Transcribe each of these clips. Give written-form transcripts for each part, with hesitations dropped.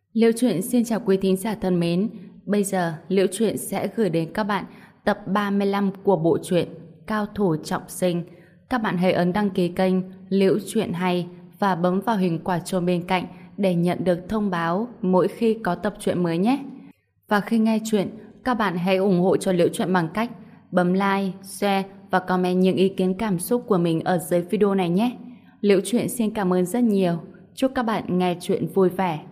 Liễu Chuyện xin chào quý thính giả thân mến. Bây giờ Liễu Chuyện sẽ gửi đến các bạn tập 35 của bộ truyện Cao thủ trọng sinh. Các bạn hãy ấn đăng ký kênh Liễu Chuyện Hay và bấm vào hình quả chuông bên cạnh để nhận được thông báo mỗi khi có tập truyện mới nhé. Và khi nghe chuyện, các bạn hãy ủng hộ cho Liễu Chuyện bằng cách bấm like, share và comment những ý kiến cảm xúc của mình ở dưới video này nhé. Liễu Chuyện xin cảm ơn rất nhiều. Chúc các bạn nghe chuyện vui vẻ.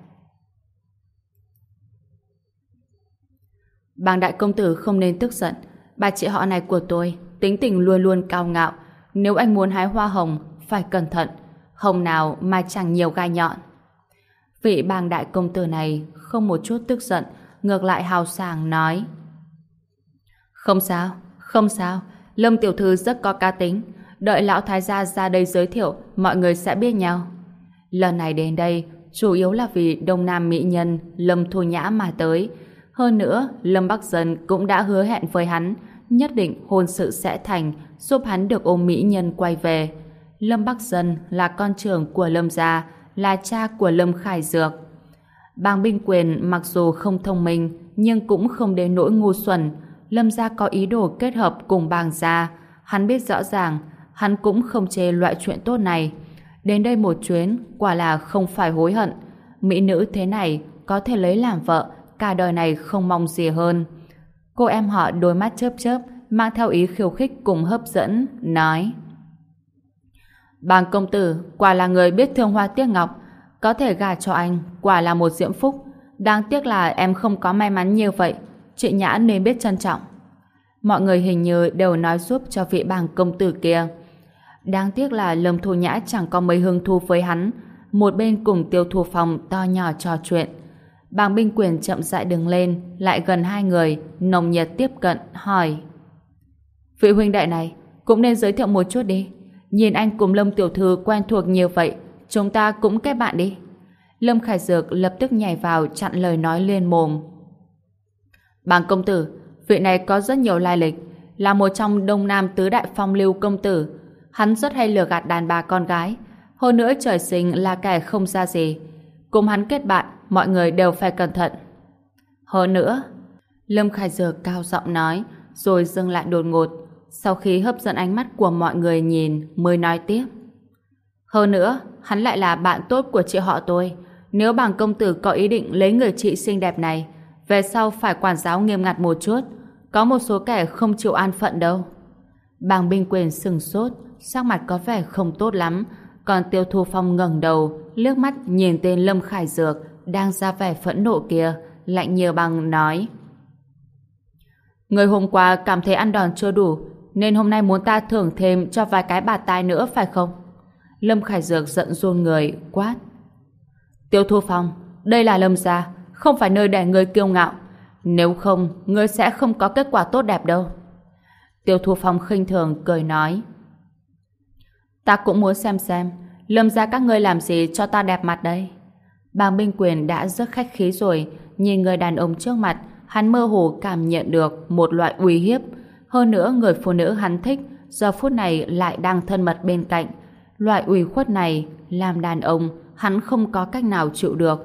Bàng đại công tử không nên tức giận. Bà chị họ này của tôi tính tình luôn luôn cao ngạo. Nếu anh muốn hái hoa hồng phải cẩn thận, hồng nào mà chẳng nhiều gai nhọn. Vị bàng đại công tử này không một chút tức giận, ngược lại hào sảng nói: Không sao, không sao, Lâm tiểu thư rất có cá tính. Đợi lão thái gia ra đây giới thiệu, mọi người sẽ biết nhau. Lần này đến đây chủ yếu là vì Đông Nam mỹ nhân Lâm Thu Nhã mà tới. Hơn nữa, Lâm Bắc Dân cũng đã hứa hẹn với hắn nhất định hôn sự sẽ thành, giúp hắn được ôm mỹ nhân quay về. Lâm Bắc Dân là con trưởng của Lâm gia, là cha của Lâm Khải Dược. Bàng Binh Quyền mặc dù không thông minh nhưng cũng không đến nỗi ngu xuẩn. Lâm gia có ý đồ kết hợp cùng Bàng gia, hắn biết rõ ràng, hắn cũng không chê loại chuyện tốt này. Đến đây một chuyến quả là không phải hối hận. Mỹ nữ thế này có thể lấy làm vợ, cả đời này không mong gì hơn. Cô em họ đôi mắt chớp chớp, mang theo ý khiêu khích cùng hấp dẫn, nói: Bàng công tử quả là người biết thương hoa tiếc ngọc, có thể gả cho anh quả là một diễm phúc. Đáng tiếc là em không có may mắn như vậy. Chị Nhã nên biết trân trọng. Mọi người hình như đều nói giúp cho vị bàng công tử kia. Đáng tiếc là Lâm Thu Nhã chẳng có mấy hứng thú với hắn. Một bên cùng Tiêu Thu Phong to nhỏ trò chuyện. Bàng Binh Quyền chậm rãi đứng lên, lại gần hai người, nồng nhiệt tiếp cận, hỏi: Vị huynh đệ này, cũng nên giới thiệu một chút đi. Nhìn anh cùng Lâm tiểu thư quen thuộc như vậy, chúng ta cũng kết bạn đi. Lâm Khải Dược lập tức nhảy vào chặn lời nói liên mồm. Bàng công tử, vị này có rất nhiều lai lịch, là một trong Đông Nam tứ đại phong lưu công tử. Hắn rất hay lừa gạt đàn bà con gái, hơn nữa trời sinh là kẻ không ra gì. Cùng hắn kết bạn, mọi người đều phải cẩn thận. Hơn nữa, Lâm Khải Dược cao giọng nói, rồi dừng lại đột ngột. Sau khi hấp dẫn ánh mắt của mọi người nhìn, mới nói tiếp: Hơn nữa, hắn lại là bạn tốt của chị họ tôi. Nếu bàng công tử có ý định lấy người chị xinh đẹp này, về sau phải quản giáo nghiêm ngặt một chút. Có một số kẻ không chịu an phận đâu. Bàng Binh Quyền sừng sốt, sắc mặt có vẻ không tốt lắm. Còn Tiêu Thu Phong ngẩng đầu, liếc mắt nhìn tên Lâm Khải Dược đang ra vẻ phẫn nộ kia, lạnh như băng nói: Người hôm qua cảm thấy ăn đòn chưa đủ, nên hôm nay muốn ta thưởng thêm cho vài cái bạt tai nữa phải không? Lâm Khải Dược giận run người, quát: Tiêu Thu Phong, đây là Lâm gia, không phải nơi để người kiêu ngạo. Nếu không, ngươi sẽ không có kết quả tốt đẹp đâu. Tiêu Thu Phong khinh thường cười nói: Ta cũng muốn xem Lâm gia các ngươi làm gì cho ta đẹp mặt đây. Bàng Binh Quyền đã rất khách khí rồi, nhìn người đàn ông trước mặt, hắn mơ hồ cảm nhận được một loại uy hiếp. Hơn nữa người phụ nữ hắn thích giờ phút này lại đang thân mật bên cạnh. Loại ủy khuất này làm đàn ông hắn không có cách nào chịu được.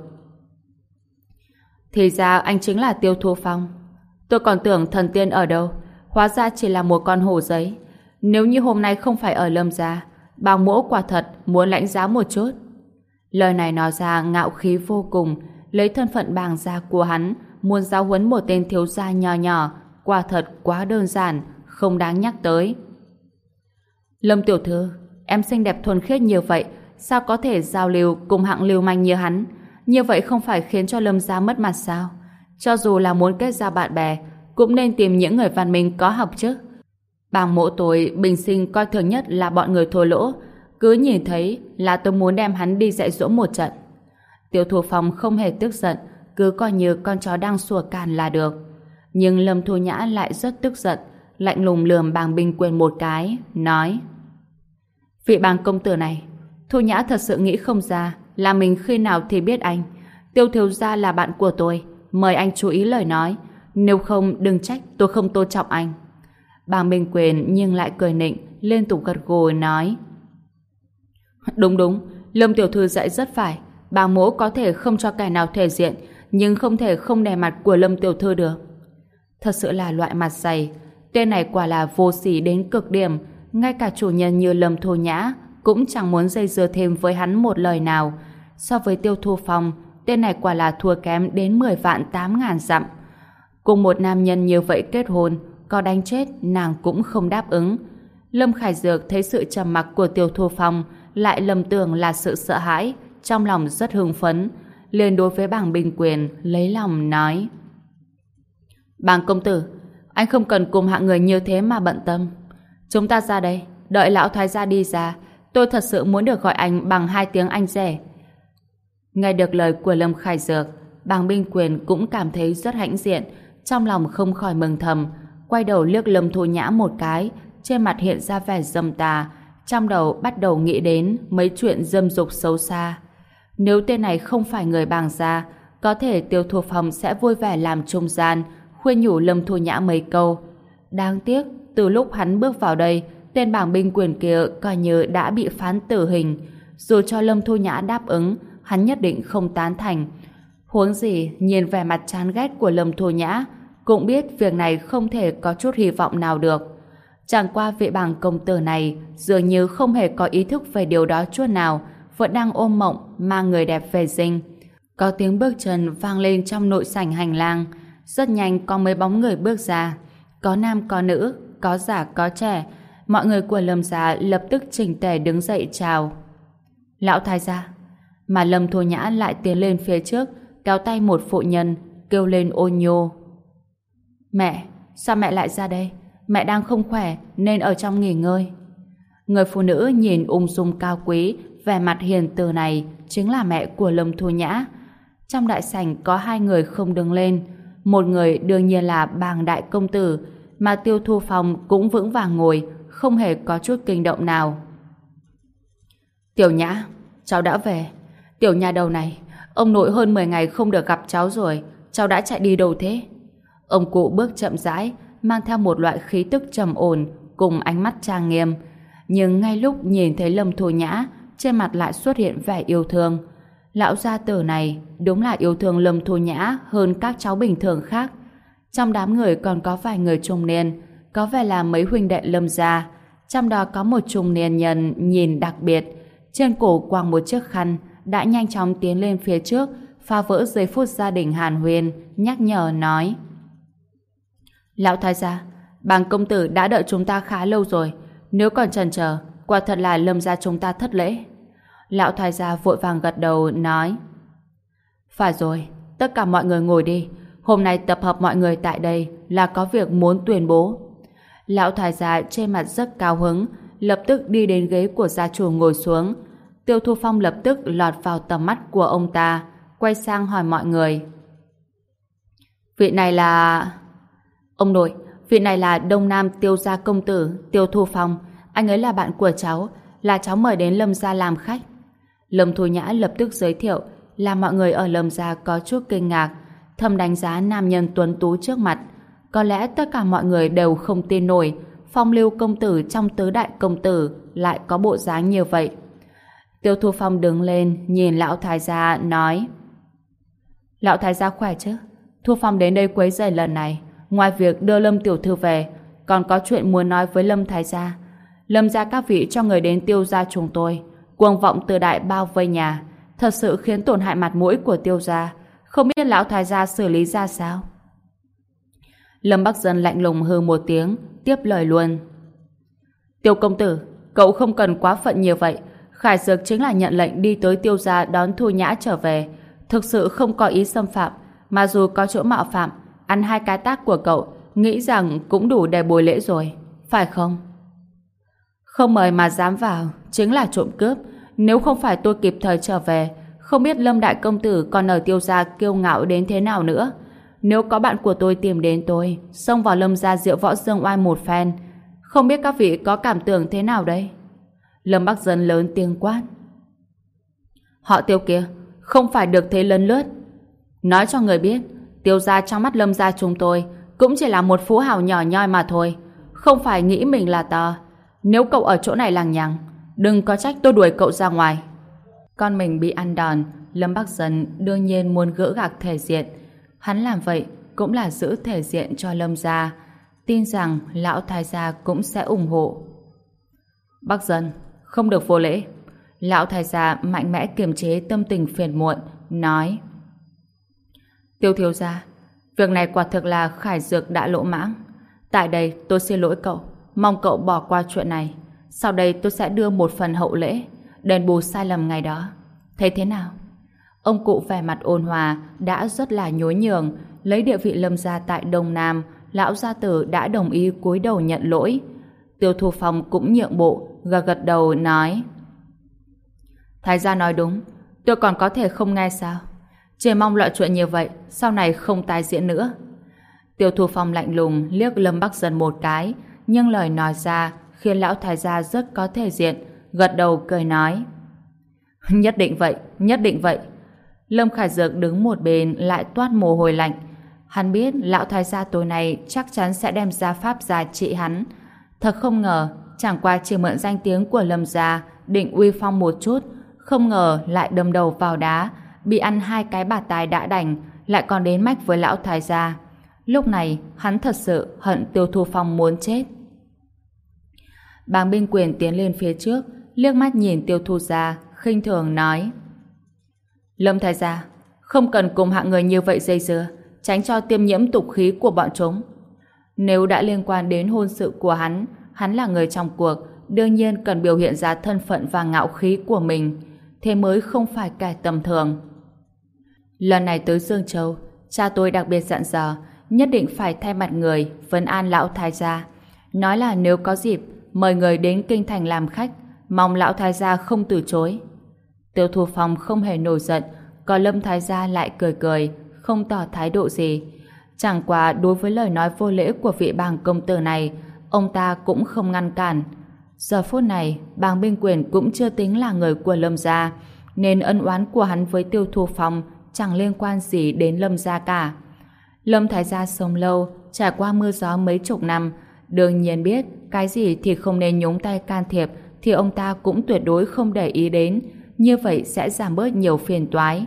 Thì ra anh chính là Tiêu Thu Phong. Tôi còn tưởng thần tiên ở đâu, hóa ra chỉ là một con hổ giấy. Nếu như hôm nay không phải ở Lâm gia, Bàng mỗ quả thật muốn lãnh giáo một chút. Lời này nói ra ngạo khí vô cùng, lấy thân phận Bàng gia của hắn muốn giáo huấn một tên thiếu gia nhỏ nhỏ, quả thật quá đơn giản, không đáng nhắc tới. Lâm tiểu thư, em xinh đẹp thuần khiết như vậy, sao có thể giao lưu cùng hạng lưu manh như hắn? Như vậy không phải khiến cho Lâm gia mất mặt sao? Cho dù là muốn kết giao bạn bè, cũng nên tìm những người văn minh có học chứ. Bàng mỗ tôi bình sinh coi thường nhất là bọn người thô lỗ, cứ nhìn thấy là tôi muốn đem hắn đi dạy dỗ một trận. Tiêu Thu Phong không hề tức giận, cứ coi như con chó đang sủa càn là được. Nhưng Lâm Thu Nhã lại rất tức giận, lạnh lùng lườm Bàng Binh Quyền một cái, nói: Vị Bàng công tử này, Thu Nhã thật sự nghĩ không ra là mình khi nào thì biết anh. Tiêu thiếu gia là bạn của tôi, mời anh chú ý lời nói, nếu không đừng trách tôi không tôn trọng anh. Bàng Binh Quyền nhưng lại cười nịnh, liên tục gật gù nói: Đúng, Lâm tiểu thư dạy rất phải. bàng mỗ có thể không cho kẻ nào thể diện, nhưng không thể không nể mặt của Lâm tiểu thư được. Thật sự là loại mặt dày. Tên này quả là vô sỉ đến cực điểm. Ngay cả chủ nhân như Lâm Thu Nhã cũng chẳng muốn dây dưa thêm với hắn một lời nào. So với Tiêu Thu Phong, tên này quả là thua kém đến 10 vạn 8 ngàn dặm. Cùng một nam nhân như vậy kết hôn, có đánh chết nàng cũng không đáp ứng. Lâm Khải Dược thấy sự trầm mặc của Tiêu Thu Phong lại lầm tưởng là sự sợ hãi, trong lòng rất hưng phấn, liền đối với bàng Bình Quyền lấy lòng nói: Bàng công tử, anh không cần cùng hạng người như thế mà bận tâm. Chúng ta ra đây, đợi lão thái gia đi ra, tôi thật sự muốn được gọi anh bằng 2 tiếng anh rể. Nghe được lời của Lâm Khải Dược, bàng Bình Quyền cũng cảm thấy rất hãnh diện, trong lòng không khỏi mừng thầm, quay đầu liếc Lâm Thu Nhã một cái, trên mặt hiện ra vẻ dâm tà, trong đầu bắt đầu nghĩ đến mấy chuyện dâm dục xấu xa. Nếu tên này không phải người bàng gia, có thể Tiêu Thu Phong sẽ vui vẻ làm trung gian, khuyên nhủ Lâm Thu Nhã mấy câu. Đáng tiếc, từ lúc hắn bước vào đây, tên bàng Bình Quyền kia coi như đã bị phán tử hình. Dù cho Lâm Thu Nhã đáp ứng, hắn nhất định không tán thành. Huống gì, nhìn vẻ mặt chán ghét của Lâm Thu Nhã, cũng biết việc này không thể có chút hy vọng nào được. Chẳng qua vị bàng công tử này dường như không hề có ý thức về điều đó chút nào, vẫn đang ôm mộng mang người đẹp về dinh. Có tiếng bước chân vang lên trong nội sảnh hành lang. Rất nhanh có mấy bóng người bước ra. Có nam có nữ, có già có trẻ. Mọi người của Lâm gia lập tức chỉnh tề đứng dậy chào. Lão thái gia. Mà Lâm Thu Nhã lại tiến lên phía trước, kéo tay một phụ nhân, kêu lên ôn nhô: Mẹ, sao mẹ lại ra đây? Mẹ đang không khỏe nên ở trong nghỉ ngơi. Người phụ nữ nhìn ung dung cao quý, vẻ mặt hiền từ này chính là mẹ của Lâm Thu Nhã. Trong đại sảnh có 2 người không đứng lên. Một người đương nhiên là bàng đại công tử, mà Tiêu Thu Phong cũng vững vàng ngồi, không hề có chút kinh động nào. Tiểu Nhã, cháu đã về. Tiểu nhà đầu này, ông nội hơn 10 ngày không được gặp cháu rồi, cháu đã chạy đi đâu thế? Ông cụ bước chậm rãi, mang theo một loại khí tức trầm ổn cùng ánh mắt trang nghiêm. Nhưng ngay lúc nhìn thấy Lâm Thu Nhã, trên mặt lại xuất hiện vẻ yêu thương. Lão gia tử này đúng là yêu thương Lâm Thu Nhã hơn các cháu bình thường khác. Trong đám người còn có vài người trung niên, có vẻ là mấy huynh đệ Lâm gia. Trong đó có một trung niên nhân nhìn đặc biệt, trên cổ quàng một chiếc khăn, đã nhanh chóng tiến lên phía trước, phá vỡ giây phút gia đình hàn huyên, nhắc nhở nói: Lão thái gia, bàng công tử đã đợi chúng ta khá lâu rồi, nếu còn chần chờ, quả thật là Lâm gia chúng ta thất lễ. Lão thái gia vội vàng gật đầu nói: Phải rồi, tất cả mọi người ngồi đi, hôm nay tập hợp mọi người tại đây là có việc muốn tuyên bố. Lão thái gia trên mặt rất cao hứng, lập tức đi đến ghế của gia chủ ngồi xuống. Tiêu Thu Phong lập tức lọt vào tầm mắt của ông ta, quay sang hỏi mọi người: Vị này là... Ông nội, vị này là Đông Nam Tiêu gia công tử Tiêu Thu Phong, anh ấy là bạn của cháu, là cháu mời đến Lâm gia làm khách. Lâm Thu Nhã lập tức giới thiệu, làm mọi người ở Lâm gia có chút kinh ngạc, thầm đánh giá nam nhân tuấn tú trước mặt. Có lẽ tất cả mọi người đều không tin nổi phong lưu công tử trong tứ đại công tử lại có bộ dáng như vậy. Tiêu Thu Phong đứng lên nhìn lão thái gia nói: Lão thái gia khỏe chứ? Thu Phong đến đây quấy rầy lần này, ngoài việc đưa Lâm tiểu thư về, còn có chuyện muốn nói với Lâm thái gia. Lâm gia các vị cho người đến Tiêu gia chúng tôi, cuồng vọng từ đại bao vây nhà, thật sự khiến tổn hại mặt mũi của Tiêu gia, không biết lão thái gia xử lý ra sao. Lâm Bắc Dân lạnh lùng hừ một tiếng, tiếp lời luôn: Tiêu công tử, cậu không cần quá phận như vậy. Khải Dược chính là nhận lệnh đi tới Tiêu gia đón Thu Nhã trở về, thực sự không có ý xâm phạm, mà dù có chỗ mạo phạm, ăn 2 cái tát của cậu nghĩ rằng cũng đủ để bồi lễ rồi, phải không? Không mời mà dám vào chính là trộm cướp. Nếu không phải tôi kịp thời trở về, không biết Lâm đại công tử còn ở Tiêu gia kiêu ngạo đến thế nào nữa. Nếu có bạn của tôi tìm đến tôi, xông vào Lâm gia diệu võ dương oai một phen, không biết các vị có cảm tưởng thế nào đây? Lâm Bắc Dân lớn tiếng quát: Họ Tiêu kia không phải được thế lấn lướt. Nói cho người biết, Tiêu gia trong mắt Lâm gia chúng tôi cũng chỉ là một phú hào nhỏ nhoi mà thôi, không phải nghĩ mình là to. Nếu cậu ở chỗ này lằng nhằng, đừng có trách tôi đuổi cậu ra ngoài. Con mình bị ăn đòn, Lâm Bắc Dân đương nhiên muốn gỡ gạc thể diện. Hắn làm vậy cũng là giữ thể diện cho Lâm gia. Tin rằng lão thái gia cũng sẽ ủng hộ. Bắc Dân, không được vô lễ. Lão thái gia mạnh mẽ kiềm chế tâm tình phiền muộn, nói: Tiêu thiếu gia, việc này quả thực là Khải Dược đã lỗ mãng. Tại đây tôi xin lỗi cậu, mong cậu bỏ qua chuyện này. Sau đây tôi sẽ đưa một phần hậu lễ, đền bù sai lầm ngày đó. Thấy thế nào? Ông cụ vẻ mặt ôn hòa, đã rất là nhối nhường. Lấy địa vị Lâm gia tại Đông Nam, lão gia tử đã đồng ý cúi đầu nhận lỗi. Tiêu Thu Phong cũng nhượng bộ, gật gật đầu nói: Thái gia nói đúng, tôi còn có thể không nghe sao? Chỉ mong loại chuyện như vậy sau này không tái diễn nữa. Tiêu Thu Phong lạnh lùng liếc Lâm Bắc Dân một cái, nhưng lời nói ra khiến lão thái gia rất có thể diện, gật đầu cười nói: Nhất định vậy, nhất định vậy. Lâm Khải Dược đứng một bên lại toát mồ hôi lạnh. Hắn biết lão thái gia tối nay chắc chắn sẽ đem gia pháp ra trị hắn. Thật không ngờ, chẳng qua chỉ mượn danh tiếng của Lâm gia định uy phong một chút, không ngờ lại đâm đầu vào đá, bị ăn 2 cái bạt tai đã đành, lại còn đến mách với lão thái gia. Lúc này hắn thật sự hận Tiêu Thu Phong muốn chết. Bàng Binh Quyền tiến lên phía trước, liếc mắt nhìn Tiêu Thu gia, khinh thường nói: Lâm thái gia, không cần cùng hạng người như vậy dây dưa, tránh cho tiêm nhiễm tục khí của bọn chúng. Nếu đã liên quan đến hôn sự của hắn là người trong cuộc, đương nhiên cần biểu hiện ra thân phận và ngạo khí của mình, thế mới không phải kẻ tầm thường. Lần này tới Dương Châu, cha tôi đặc biệt dặn dò nhất định phải thay mặt người vấn an lão thái gia, nói là nếu có dịp mời người đến kinh thành làm khách, mong lão thái gia không từ chối. Tiêu Thu Phong không hề nổi giận, còn Lâm thái gia lại cười cười, không tỏ thái độ gì. Chẳng qua đối với lời nói vô lễ của vị Bàng công tử này, ông ta cũng không ngăn cản. Giờ phút này, Bàng Binh Quyền cũng chưa tính là người của Lâm gia, nên ân oán của hắn với Tiêu Thu Phong chẳng liên quan gì đến Lâm gia cả. Lâm thái gia sống lâu, trải qua mưa gió mấy chục năm, đương nhiên biết cái gì thì không nên nhúng tay can thiệp, thì ông ta cũng tuyệt đối không để ý đến, như vậy sẽ giảm bớt nhiều phiền toái.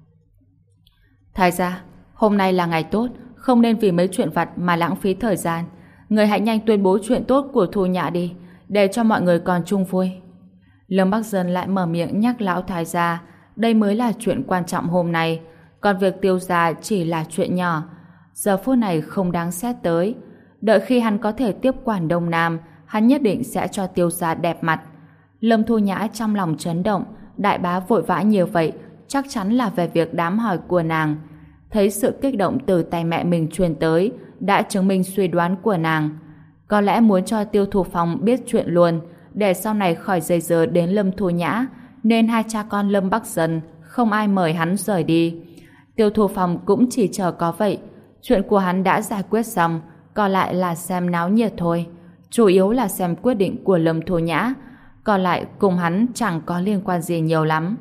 Thái gia, hôm nay là ngày tốt, không nên vì mấy chuyện vặt mà lãng phí thời gian. Người hãy nhanh tuyên bố chuyện tốt của Thu Nhã đi, để cho mọi người còn chung vui. Lâm Bắc Dân lại mở miệng nhắc lão thái gia, đây mới là chuyện quan trọng hôm nay, còn việc Tiêu gia chỉ là chuyện nhỏ, giờ phút này không đáng xét tới. Đợi khi hắn có thể tiếp quản Đông Nam, hắn nhất định sẽ cho Tiêu gia đẹp mặt. Lâm Thu Nhã trong lòng chấn động, đại bá vội vã nhiều vậy, chắc chắn là về việc đám hỏi của nàng. Thấy sự kích động từ tay mẹ mình truyền tới, đã chứng minh suy đoán của nàng. Có lẽ muốn cho Tiêu Thu Phong biết chuyện luôn, để sau này khỏi dây dưa đến Lâm Thu Nhã, nên hai cha con Lâm Bắc Dân không ai mời hắn rời đi. Tiêu Thu Phong cũng chỉ chờ có vậy. Chuyện của hắn đã giải quyết xong, còn lại là xem náo nhiệt thôi. Chủ yếu là xem quyết định của Lâm Thu Nhã, còn lại cùng hắn chẳng có liên quan gì nhiều lắm.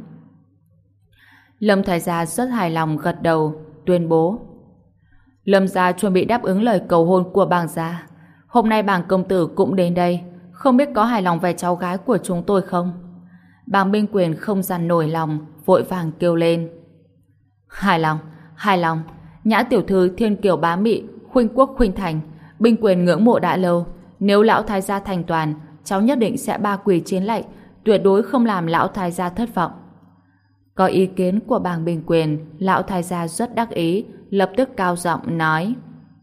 Lâm thái gia rất hài lòng gật đầu, tuyên bố: Lâm gia chuẩn bị đáp ứng lời cầu hôn của Bàng gia. Hôm nay Bàng công tử cũng đến đây, không biết có hài lòng về cháu gái của chúng tôi không? Bàng Binh Quyền không dằn nổi lòng, vội vàng kêu lên: Hài lòng, hài lòng. Nhã tiểu thư thiên kiều bá mị, khuynh quốc khuynh thành, Binh Quyền ngưỡng mộ đã lâu. Nếu lão thái gia thành toàn, cháu nhất định sẽ ba quỳ chiến lạy, tuyệt đối không làm lão thái gia thất vọng. Có ý kiến của Bàng Binh Quyền, lão thái gia rất đắc ý, lập tức cao giọng nói: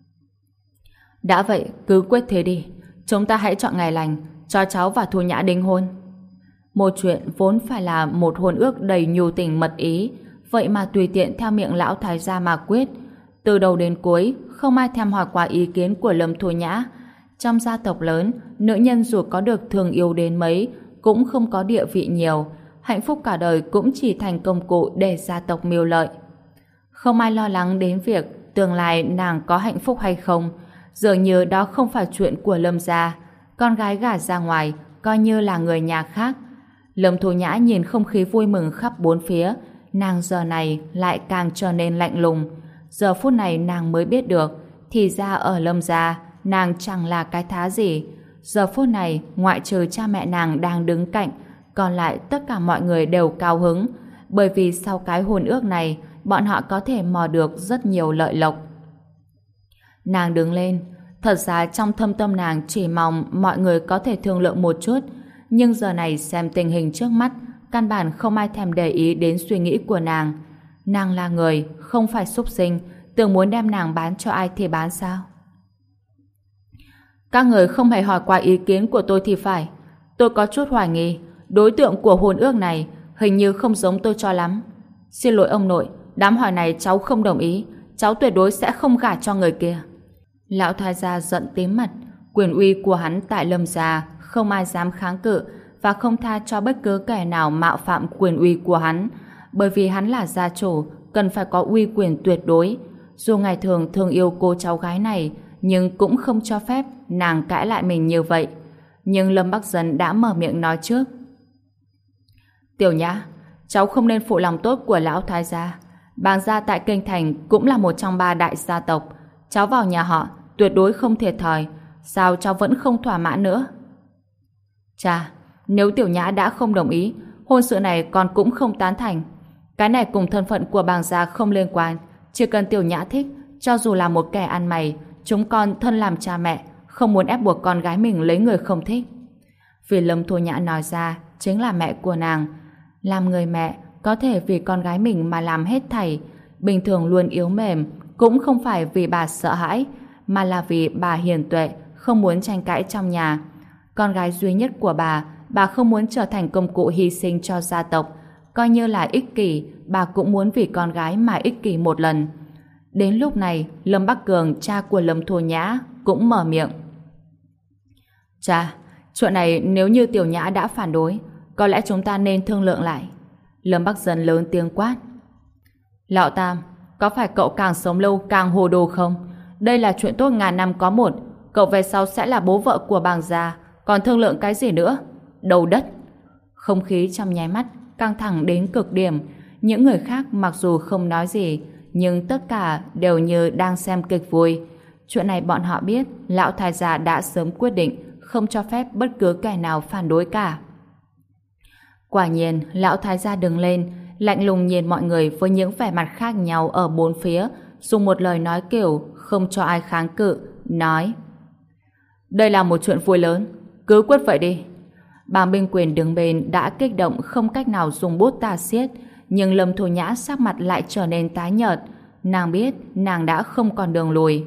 Đã vậy, cứ quyết thế đi. Chúng ta hãy chọn ngày lành, cho cháu và Thu Nhã đính hôn. Một chuyện vốn phải là một hôn ước đầy nhu tình mật ý, vậy mà tùy tiện theo miệng lão thái gia mà quyết. Từ đầu đến cuối, không ai thèm hỏi qua ý kiến của Lâm Thu Nhã. Trong gia tộc lớn, nữ nhân dù có được thương yêu đến mấy, cũng không có địa vị nhiều. Hạnh phúc cả đời cũng chỉ thành công cụ để gia tộc mưu lợi. Không ai lo lắng đến việc tương lai nàng có hạnh phúc hay không. Dường như đó không phải chuyện của Lâm gia. Con gái gả ra ngoài, coi như là người nhà khác. Lâm Thu Nhã nhìn không khí vui mừng khắp bốn phía, nàng giờ này lại càng trở nên lạnh lùng. Giờ phút này nàng mới biết được, thì ra ở Lâm gia, nàng chẳng là cái thá gì. Giờ phút này, ngoại trừ cha mẹ nàng đang đứng cạnh, còn lại tất cả mọi người đều cao hứng. bởi vì sau cái hôn ước này, bọn họ có thể mò được rất nhiều lợi lộc. Nàng đứng lên, thật ra trong thâm tâm nàng chỉ mong mọi người có thể thương lượng một chút, nhưng giờ này xem tình hình trước mắt, căn bản không ai thèm để ý đến suy nghĩ của nàng. Nàng là người, không phải súc sinh, tưởng muốn đem nàng bán cho ai thì bán sao? Các người không hề hỏi qua ý kiến của tôi thì phải. Tôi có chút hoài nghi, đối tượng của hôn ước này hình như không giống tôi cho lắm. Xin lỗi ông nội, đám hỏi này cháu không đồng ý, cháu tuyệt đối sẽ không gả cho người kia. Lão thái gia giận tím mặt, quyền uy của hắn tại Lâm gia không ai dám kháng cự và không tha cho bất cứ kẻ nào mạo phạm quyền uy của hắn, bởi vì hắn là gia chủ, cần phải có uy quyền tuyệt đối. Dù ngày thường thương yêu cô cháu gái này, nhưng cũng không cho phép nàng cãi lại mình như vậy. Nhưng Lâm Bắc Dân đã mở miệng nói trước. Tiểu Nhã, cháu không nên phụ lòng tốt của lão thái gia. Bàng gia tại Kinh Thành cũng là một trong 3 đại gia tộc. Cháu vào nhà họ tuyệt đối không thiệt thòi. Sao cháu vẫn không thỏa mãn nữa? Chà, nếu Tiểu Nhã đã không đồng ý, hôn sự này con cũng không tán thành. Cái này cùng thân phận của Bàng gia không liên quan. Chỉ cần Tiểu Nhã thích, cho dù là một kẻ ăn mày, chúng con thân làm cha mẹ, không muốn ép buộc con gái mình lấy người không thích. Vì Lâm Thu Nhã nói ra chính là mẹ của nàng. Làm người mẹ có thể vì con gái mình mà làm hết thảy. Bình thường luôn yếu mềm, cũng không phải vì bà sợ hãi, mà là vì bà hiền tuệ, không muốn tranh cãi trong nhà. Con gái duy nhất của bà không muốn trở thành công cụ hy sinh cho gia tộc. Coi như là ích kỷ, bà cũng muốn vì con gái mà ích kỷ một lần. Đến lúc này, Lâm Bắc Cường, cha của Lâm Thu Nhã, cũng mở miệng. Cha, chuyện này nếu như Tiểu Nhã đã phản đối, có lẽ chúng ta nên thương lượng lại. Lâm Bắc Dân lớn tiếng quát. Lão Tam, có phải cậu càng sống lâu càng hồ đồ không? Đây là chuyện tốt ngàn năm có một. Cậu về sau sẽ là bố vợ của Bàng gia, còn thương lượng cái gì nữa? Đầu đất. Không khí trong nháy mắt căng thẳng đến cực điểm. Những người khác mặc dù không nói gì, nhưng tất cả đều như đang xem kịch vui. Chuyện này bọn họ biết lão thái gia đã sớm quyết định không cho phép bất cứ kẻ nào phản đối cả. Quả nhiên, lão thái gia đứng lên, lạnh lùng nhìn mọi người với những vẻ mặt khác nhau ở bốn phía, dùng một lời nói kiểu không cho ai kháng cự, nói: Đây là một chuyện vui lớn, cứ quyết vậy đi. Bàng Binh Quyền đứng bên đã kích động không cách nào dùng bút tả xiết, nhưng Lâm Thu Nhã sắc mặt lại trở nên tái nhợt. Nàng biết nàng đã không còn đường lùi.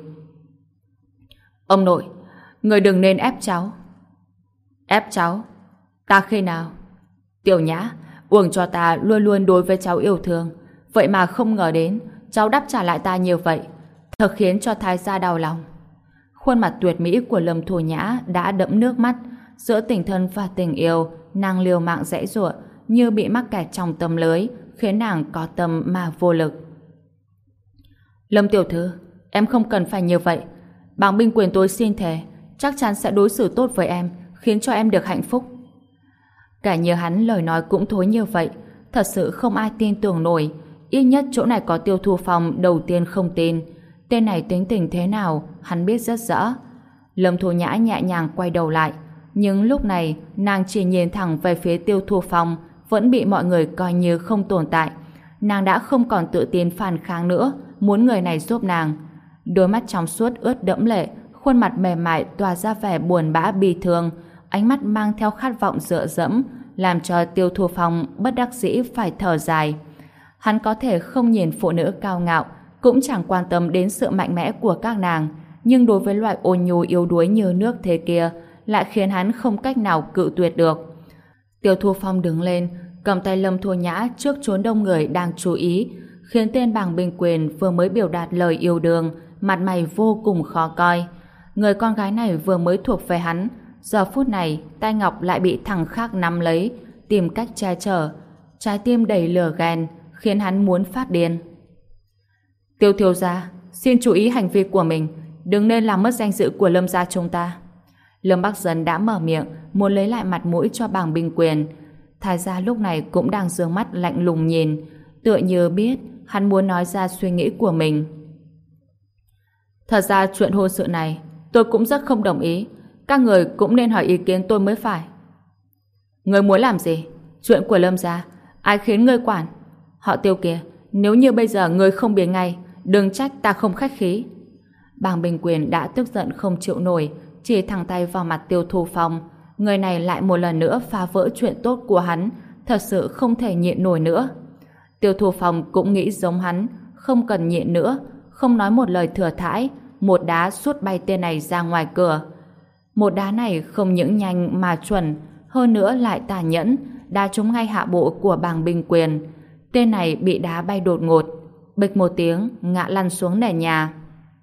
Ông nội, người đừng nên ép cháu. Ép cháu? Ta khi nào? Tiểu Nhã, uổng cho ta luôn luôn đối với cháu yêu thương, vậy mà không ngờ đến cháu đáp trả lại ta như vậy, thật khiến cho thái gia đau lòng. Khuôn mặt tuyệt mỹ của Lâm Thu Nhã đã đẫm nước mắt. Giữa tình thân và tình yêu, nàng liều mạng giãy giụa như bị mắc kẹt trong tấm lưới, khiến nàng có tâm mà vô lực. Lâm tiểu thư, em không cần phải như vậy. Bàng Binh Quyền tôi xin thề, chắc chắn sẽ đối xử tốt với em, khiến cho em được hạnh phúc. Cả như hắn lời nói cũng thối như vậy, thật sự không ai tin tưởng nổi. Ít nhất chỗ này có Tiêu Thu Phong đầu tiên không tin. Tên này tính tình thế nào, hắn biết rất rõ. Lâm Thu Nhã nhẹ nhàng quay đầu lại, nhưng lúc này nàng chỉ nhìn thẳng về phía Tiêu Thu Phong, vẫn bị mọi người coi như không tồn tại. Nàng đã không còn tự tin phản kháng nữa, muốn người này giúp nàng. Đôi mắt trong suốt ướt đẫm lệ, khuôn mặt mềm mại tỏa ra vẻ buồn bã bi thương, ánh mắt mang theo khát vọng dựa dẫm, làm cho Tiêu Thu Phong bất đắc dĩ phải thở dài. Hắn có thể không nhìn phụ nữ cao ngạo, cũng chẳng quan tâm đến sự mạnh mẽ của các nàng, nhưng đối với loại ôn nhu yếu đuối như nước thế kia, lại khiến hắn không cách nào cự tuyệt được. Tiêu Thu Phong đứng lên, cầm tay Lâm Thu Nhã trước chốn đông người đang chú ý, khiến tên Bàng Binh Quyền vừa mới biểu đạt lời yêu đương, mặt mày vô cùng khó coi. Người con gái này vừa mới thuộc về hắn, giờ phút này tay ngọc lại bị thằng khác nắm lấy, tìm cách che chở. Trái tim đầy lửa ghen, khiến hắn muốn phát điên. Tiêu thiếu gia, xin chú ý hành vi của mình, đừng nên làm mất danh dự của Lâm gia chúng ta. Lâm Bắc Dân đã mở miệng, muốn lấy lại mặt mũi cho Bàng Binh Quyền. Thái gia lúc này cũng đang giương mắt lạnh lùng nhìn, tựa như biết hắn muốn nói ra suy nghĩ của mình. Thật ra chuyện hôn sự này tôi cũng rất không đồng ý, các người cũng nên hỏi ý kiến tôi mới phải. Người muốn làm gì? Chuyện của Lâm gia, ai khiến ngươi quản? Họ Tiêu kia, nếu như bây giờ ngươi không biến ngay, đừng trách ta không khách khí. Bàng Bình Quyền đã tức giận không chịu nổi, chỉ thẳng tay vào mặt Tiêu Thu Phong. Người này lại một lần nữa phá vỡ chuyện tốt của hắn, thật sự không thể nhịn nổi nữa. Tiêu Thu Phong cũng nghĩ giống hắn, không cần nhịn nữa, không nói một lời thừa thãi, một đá sút bay tên này ra ngoài cửa. Một đá này không những nhanh mà chuẩn, hơn nữa lại tàn nhẫn, đá trúng ngay hạ bộ của Bàng Bình Quyền. Tên này bị đá bay đột ngột, bịch một tiếng ngã lăn xuống nền nhà.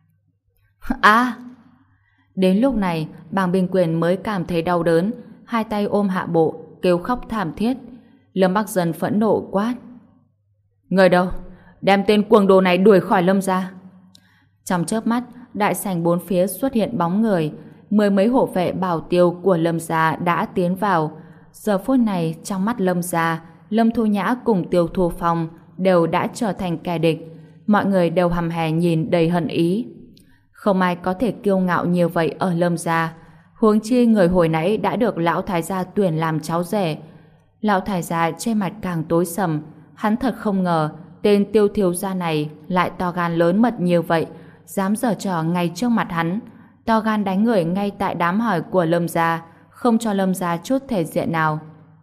Đến lúc này Bàng Bình Quyền mới cảm thấy đau đớn, hai tay ôm hạ bộ, kêu khóc thảm thiết. Lâm Bắc Dân phẫn nộ quát: người đâu? Đem tên cuồng đồ này đuổi khỏi Lâm gia. Trong chớp mắt, đại sảnh bốn phía xuất hiện bóng người, mười mấy hộ vệ bảo tiêu của Lâm gia đã tiến vào. Giờ phút này trong mắt Lâm gia, Lâm Thu Nhã cùng Tiêu Thu Phong đều đã trở thành kẻ địch. Mọi người đều hầm hè nhìn đầy hận ý. Không ai có thể kiêu ngạo như vậy ở Lâm gia. Huống chi người hồi nãy đã được lão thái gia tuyển làm cháu rể. Lão thái gia trên mặt càng tối sầm. Hắn thật không ngờ tên Tiêu thiếu gia này lại to gan lớn mật như vậy, dám giở trò ngay trước mặt hắn, to gan đánh người ngay tại đám hỏi của Lâm gia, không cho Lâm gia chút thể diện nào.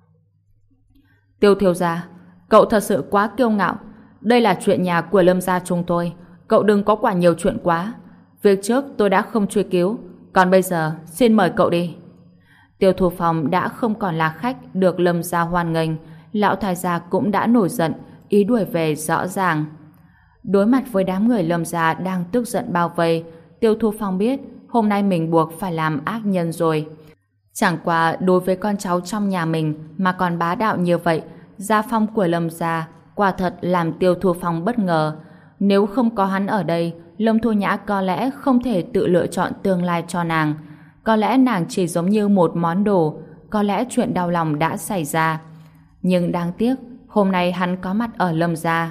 Tiêu thiếu gia, cậu thật sự quá kiêu ngạo. Đây là chuyện nhà của Lâm gia chúng tôi, cậu đừng có quả nhiều chuyện quá. Việc trước tôi đã không truy cứu, còn bây giờ xin mời cậu đi. Tiêu Thu Phong đã không còn là khách được Lâm gia hoan nghênh, lão thái gia cũng đã nổi giận, ý đuổi về rõ ràng. Đối mặt với đám người Lâm gia đang tức giận bao vây, Tiêu Thu Phong biết hôm nay mình buộc phải làm ác nhân rồi. Chẳng qua đối với con cháu trong nhà mình mà còn bá đạo như vậy, gia phong của Lâm gia quả thật làm Tiêu Thu Phong bất ngờ. Nếu không có hắn ở đây, Lâm Thu Nhã có lẽ không thể tự lựa chọn tương lai cho nàng. Có lẽ nàng chỉ giống như một món đồ, có lẽ chuyện đau lòng đã xảy ra. Nhưng đáng tiếc, hôm nay hắn có mặt ở Lâm gia.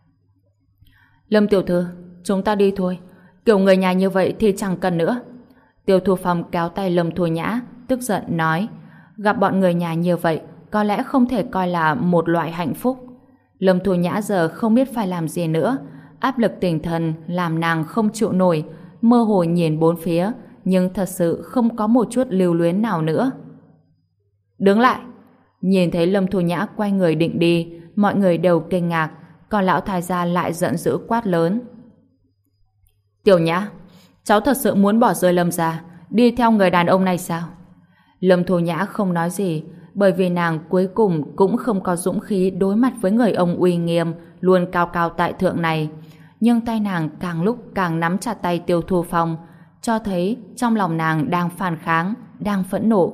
Lâm tiểu thư, chúng ta đi thôi. Kiểu người nhà như vậy thì chẳng cần nữa. Tiêu Thu Phong kéo tay Lâm Thu Nhã, tức giận nói, gặp bọn người nhà như vậy, có lẽ không thể coi là một loại hạnh phúc. Lâm Thu Nhã giờ không biết phải làm gì nữa. Áp lực tinh thần làm nàng không chịu nổi, mơ hồ nhìn bốn phía, nhưng thật sự không có một chút lưu luyến nào nữa. Đứng lại! Nhìn thấy Lâm Thu Nhã quay người định đi, mọi người đều kinh ngạc, còn lão thái gia lại giận dữ quát lớn. Tiểu Nhã, cháu thật sự muốn bỏ rơi Lâm gia, đi theo người đàn ông này sao? Lâm Thu Nhã không nói gì, bởi vì nàng cuối cùng cũng không có dũng khí đối mặt với người ông uy nghiêm, luôn cao cao tại thượng này. Nhưng tay nàng càng lúc càng nắm chặt tay Tiêu Thu Phong, cho thấy trong lòng nàng đang phản kháng, đang phẫn nộ.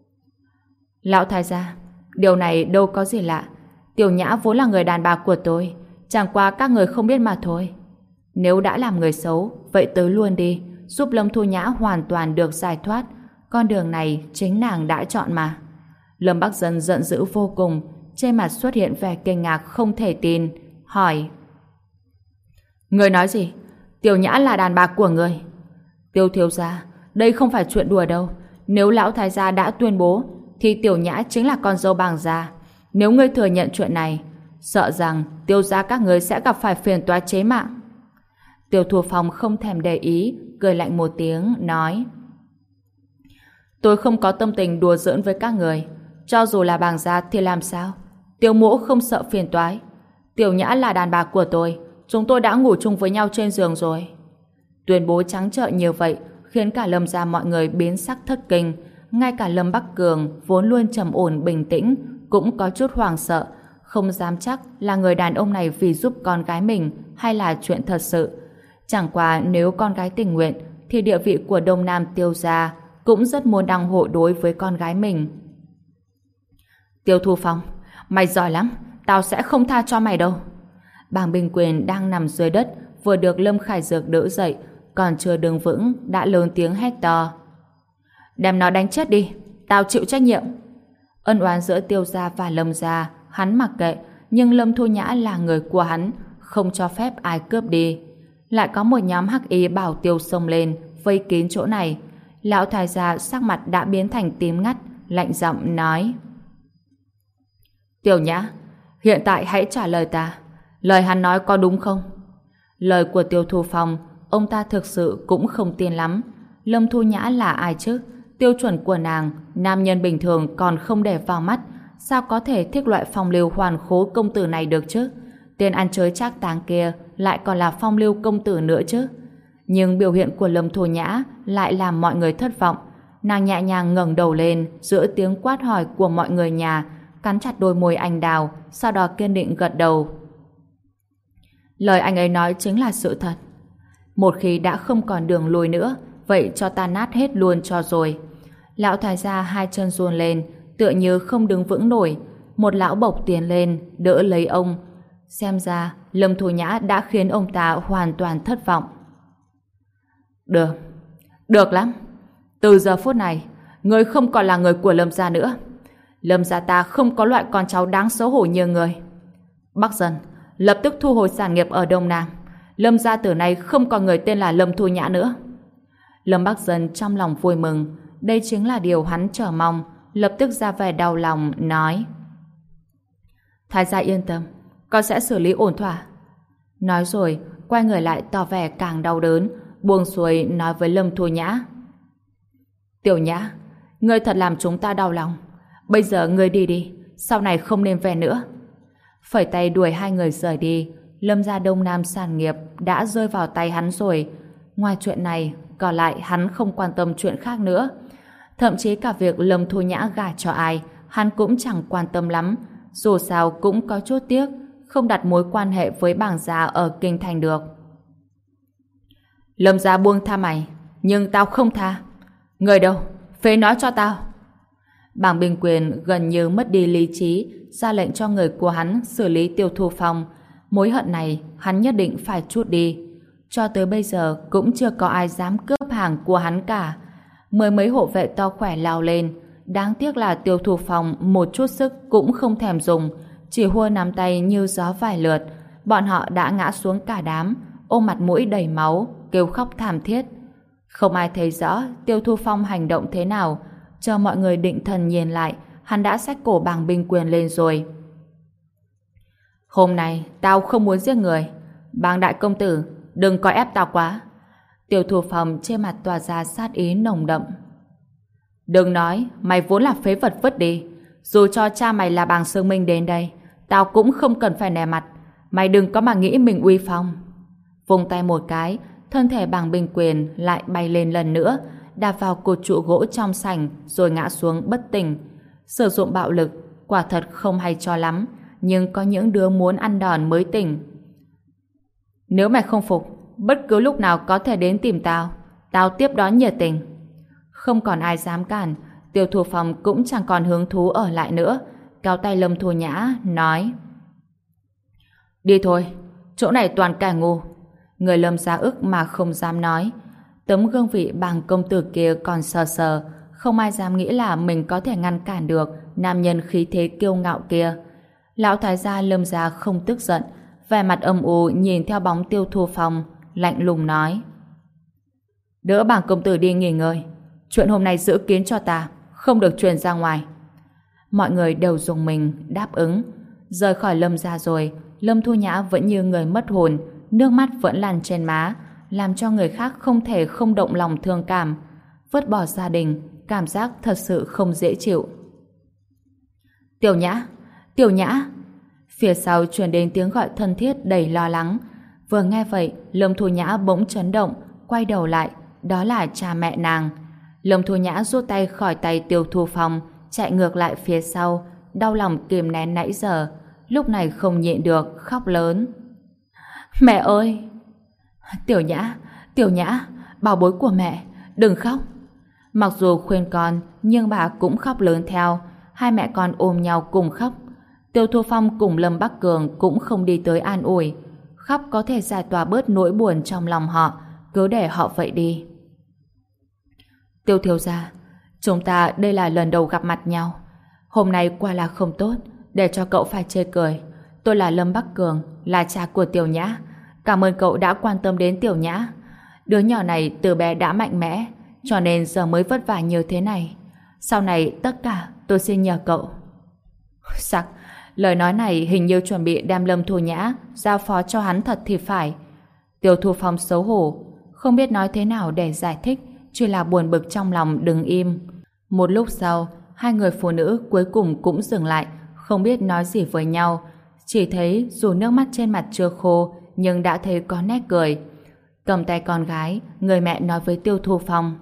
Lão thái gia, điều này đâu có gì lạ. Tiểu Nhã vốn là người đàn bà của tôi, chẳng qua các người không biết mà thôi. Nếu đã làm người xấu, vậy tới luôn đi, giúp Lâm Thu Nhã hoàn toàn được giải thoát. Con đường này chính nàng đã chọn mà. Lâm Bắc Dân giận dữ vô cùng, trên mặt xuất hiện vẻ kinh ngạc không thể tin, hỏi: Người nói gì? Tiểu Nhã là đàn bà của người? Tiêu thiếu gia, đây không phải chuyện đùa đâu. Nếu lão thái gia đã tuyên bố, thì Tiểu Nhã chính là con dâu Bàng gia. Nếu ngươi thừa nhận chuyện này, sợ rằng Tiêu gia các ngươi sẽ gặp phải phiền toái chế mạng. Tiêu Thu Phong không thèm để ý, cười lạnh một tiếng, nói: Tôi không có tâm tình đùa giỡn với các người. Cho dù là Bàng gia thì làm sao? Tiêu mỗ không sợ phiền toái. Tiểu Nhã là đàn bà của tôi, chúng tôi đã ngủ chung với nhau trên giường rồi. Tuyên bố trắng trợn như vậy khiến cả Lâm gia mọi người biến sắc thất kinh. Ngay cả Lâm Bắc Cường vốn luôn trầm ổn bình tĩnh cũng có chút hoảng sợ, không dám chắc là người đàn ông này vì giúp con gái mình hay là chuyện thật sự. Chẳng qua nếu con gái tình nguyện thì địa vị của Đông Nam Tiêu gia cũng rất muốn đăng hộ đối với con gái mình. Tiêu Thu Phong, mày giỏi lắm, tao sẽ không tha cho mày đâu. Bàng Bình Quyền đang nằm dưới đất vừa được Lâm Khải Dược đỡ dậy, còn chưa đứng vững đã lớn tiếng hét to: Đem nó đánh chết đi, tao chịu trách nhiệm. Ân oán giữa Tiêu gia và Lâm gia hắn mặc kệ, nhưng Lâm Thu Nhã là người của hắn, không cho phép ai cướp đi. Lại có một nhóm hắc y bảo tiêu xông lên vây kín chỗ này. Lão thái gia sắc mặt đã biến thành tím ngắt, lạnh giọng nói: Tiểu Nhã, hiện tại hãy trả lời ta, Lời hắn nói có đúng không? Lời của Tiêu Thu Phong, ông ta thực sự cũng không tin lắm. Lâm Thu Nhã là ai chứ? Tiêu chuẩn của nàng, nam nhân bình thường còn không để vào mắt, sao có thể thích loại phong lưu hoàn khố công tử này được chứ? Tên ăn chơi trác táng kia lại còn là phong lưu công tử nữa chứ? Nhưng biểu hiện của Lâm Thu Nhã lại làm mọi người thất vọng. Nàng nhẹ nhàng ngẩng đầu lên giữa tiếng quát hỏi của mọi người nhà, cắn chặt đôi môi anh đào, sau đó kiên định gật đầu. Lời anh ấy nói chính là sự thật. Một khi đã không còn đường lùi nữa, vậy cho ta nát hết luôn cho rồi. Lão thái gia hai chân run lên, tựa như không đứng vững nổi. Một lão bộc tiến lên, đỡ lấy ông. Xem ra, Lâm Thu Nhã đã khiến ông ta hoàn toàn thất vọng. Được, được lắm. Từ giờ phút này, ngươi không còn là người của Lâm gia nữa. Lâm gia ta không có loại con cháu đáng xấu hổ như ngươi. Bắc Dân, lập tức thu hồi sản nghiệp ở Đông Nam. Lâm gia từ nay không còn người tên là Lâm Thu Nhã nữa. Lâm Bắc Dân trong lòng vui mừng, đây chính là điều hắn chờ mong, lập tức ra vẻ đau lòng, nói: Thái gia yên tâm, con sẽ xử lý ổn thỏa. Nói rồi, quay người lại tỏ vẻ càng đau đớn, buông xuôi nói với Lâm Thu Nhã: Tiểu Nhã, ngươi thật làm chúng ta đau lòng. Bây giờ ngươi đi đi, sau này không nên về nữa. Phẩy tay đuổi hai người rời đi. Lâm gia Đông Nam sản nghiệp đã rơi vào tay hắn rồi. Ngoài chuyện này, còn lại hắn không quan tâm chuyện khác nữa. Thậm chí cả việc Lâm Thu Nhã gả cho ai, hắn cũng chẳng quan tâm lắm. Dù sao cũng có chút tiếc, không đặt mối quan hệ với bảng gia ở Kinh Thành được. Lâm gia buông tha mày, nhưng tao không tha. Người đâu? Phế nói cho tao. Bảng Bình Quyền gần như mất đi lý trí, ra lệnh cho người của hắn xử lý Tiêu Thu Phong. Mối hận này hắn nhất định phải trút đi. Cho tới bây giờ cũng chưa có ai dám cướp hàng của hắn cả. Mười mấy hộ vệ to khỏe lao lên. Đáng tiếc là Tiêu Thu Phong một chút sức cũng không thèm dùng, chỉ hua nắm tay như gió vài lượt. Bọn họ đã ngã xuống cả đám, ôm mặt mũi đầy máu, kêu khóc thảm thiết. Không ai thấy rõ Tiêu Thu Phong hành động thế nào. Chờ mọi người định thần nhìn lại, hắn đã xách cổ Bàng Bình Quyền lên rồi. Hôm nay tao không muốn giết người. Bàng đại công tử, đừng có ép tao quá. Tiêu Thu Phong trên mặt tỏa ra sát ý nồng đậm. Đừng nói, mày vốn là phế vật vứt đi. Dù cho cha mày là Bàng Sương Minh đến đây, tao cũng không cần phải nể mặt. Mày đừng có mà nghĩ mình uy phong. Vung tay một cái, thân thể Bàng Bình Quyền lại bay lên lần nữa, đạp vào cột trụ gỗ trong sảnh rồi ngã xuống bất tỉnh. Sử dụng bạo lực quả thật không hay cho lắm, nhưng có những đứa muốn ăn đòn mới tỉnh. Nếu mày không phục, bất cứ lúc nào có thể đến tìm tao, tao tiếp đón nhiệt tình. Không còn ai dám cản, Tiêu Thu Phong cũng chẳng còn hứng thú ở lại nữa, kéo tay Lâm Thu Nhã nói: Đi thôi, chỗ này toàn kẻ ngu. Người Lâm ra ức mà không dám nói. Tấm gương vị Bàng công tử kia còn sờ sờ, không ai dám nghĩ là mình có thể ngăn cản được nam nhân khí thế kiêu ngạo kia. Lão thái gia Lâm gia không tức giận, vẻ mặt âm u nhìn theo bóng Tiêu Thu Phong, lạnh lùng nói: Đỡ Bàng công tử đi nghỉ ngơi. Chuyện hôm nay giữ kín cho ta, không được truyền ra ngoài. Mọi người đều dùng mình đáp ứng. Rời khỏi Lâm gia rồi, Lâm Thu Nhã vẫn như người mất hồn, nước mắt vẫn lăn trên má, làm cho người khác không thể không động lòng thương cảm. Vứt bỏ gia đình, cảm giác thật sự không dễ chịu. Tiểu Nhã, Tiểu Nhã. Phía sau truyền đến tiếng gọi thân thiết đầy lo lắng. Vừa nghe vậy, Lâm Thu Nhã bỗng chấn động, quay đầu lại, đó là cha mẹ nàng. Lâm Thu Nhã rút tay khỏi tay Tiêu Thu Phong, chạy ngược lại phía sau, đau lòng kìm nén nãy giờ, lúc này không nhịn được, khóc lớn. Mẹ ơi! Tiểu Nhã, bảo bối của mẹ, đừng khóc. Mặc dù khuyên con, nhưng bà cũng khóc lớn theo, hai mẹ con ôm nhau cùng khóc. Tiêu Thu Phong cùng Lâm Bắc Cường cũng không đi tới an ủi. Khóc có thể giải tỏa bớt nỗi buồn trong lòng họ, cứ để họ vậy đi. Tiêu thiếu gia, chúng ta đây là lần đầu gặp mặt nhau. Hôm nay quả là không tốt, để cho cậu phải chê cười. Tôi là Lâm Bắc Cường, là cha của Tiểu Nhã. Cảm ơn cậu đã quan tâm đến Tiểu Nhã. Đứa nhỏ này từ bé đã mạnh mẽ, cho nên giờ mới vất vả như thế này. Sau này tất cả tôi xin nhờ cậu. Sặc, Lời nói này hình như chuẩn bị đem Lâm Thu Nhã giao phó cho hắn thật thì phải. Tiêu Thu Phong xấu hổ, không biết nói thế nào để giải thích, chỉ là buồn bực trong lòng đứng im. Một lúc sau, hai người phụ nữ cuối cùng cũng dừng lại, không biết nói gì với nhau. Chỉ thấy dù nước mắt trên mặt chưa khô, nhưng đã thấy có nét cười. Cầm tay con gái, người mẹ nói với Tiêu Thu Phong.